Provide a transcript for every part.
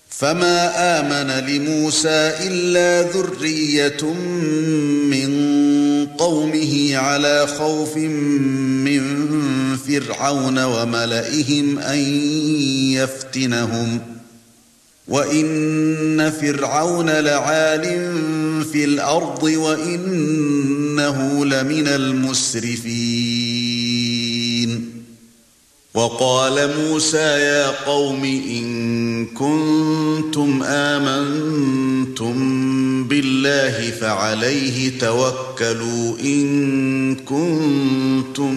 فما آمن لموسى إلا ذرية من قومه على خوف من فرعون وملئهم أن يفتنهم وإن فرعون لعال في الأرض وإنه لمن المسرفين. وقال موسى يا قوم إن كنتم آمنتم بالله فعليه توكلوا إن كنتم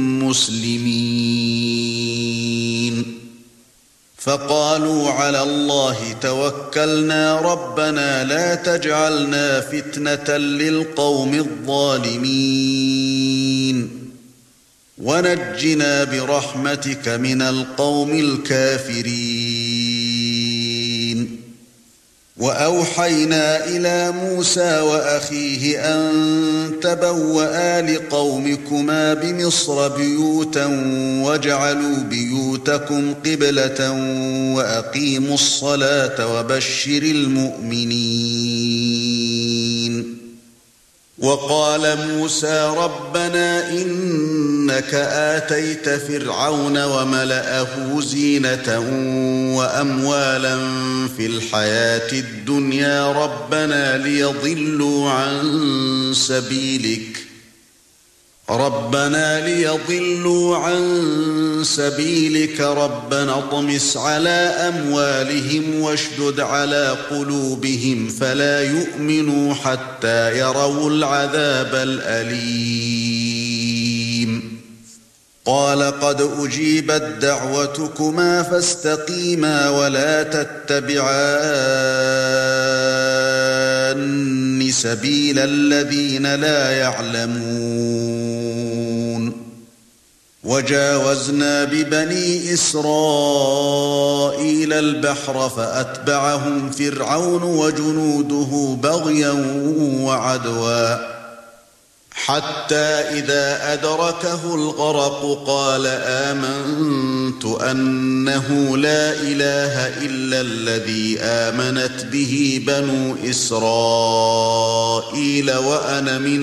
مسلمين. فقالوا على الله توكلنا ربنا لا تجعلنا فتنة للقوم الظالمين ونجنا برحمتك من القوم الكافرين. وأوحينا إلى موسى وأخيه أن تبوأ لقومكما بمصر بيوتا واجعلوا بيوتكم قبلة وأقيموا الصلاة وبشر المؤمنين. وقال موسى ربنا إنك آتيت فرعون وملأه زينة وأموالا في الحياة الدنيا ربنا ليضلوا عن سبيلك ربنا اطمس على أموالهم واشدد على قلوبهم فلا يؤمنوا حتى يروا العذاب الأليم. قال قد أجيبت دعوتكما فاستقيما ولا تتبعان سبيل الذين لا يعلمون. وجاوزنا ببني إسرائيل البحر فأتبعهم فرعون وجنوده بغيا وعدوا حتى إذا أدركه الغرق قال آمنت أنه لا إله إلا الذي آمنت به بنو إسرائيل وأنا من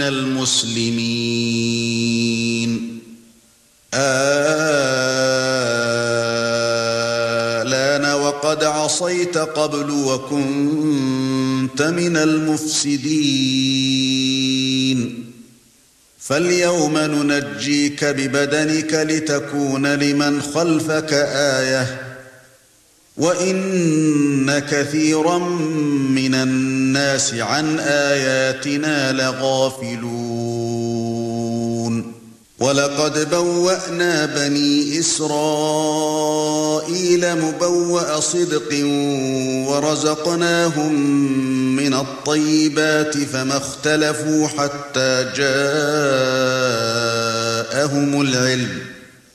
المسلمين. الآن وقد عصيت قبل وكنت من المفسدين فاليوم ننجيك ببدنك لتكون لمن خلفك آية وإن كثيرا من الناس عن آياتنا لغافلون. ولقد بوأنا بني إسرائيل مبوأ صدق ورزقناهم من الطيبات فما اختلفوا حتى جاءهم العلم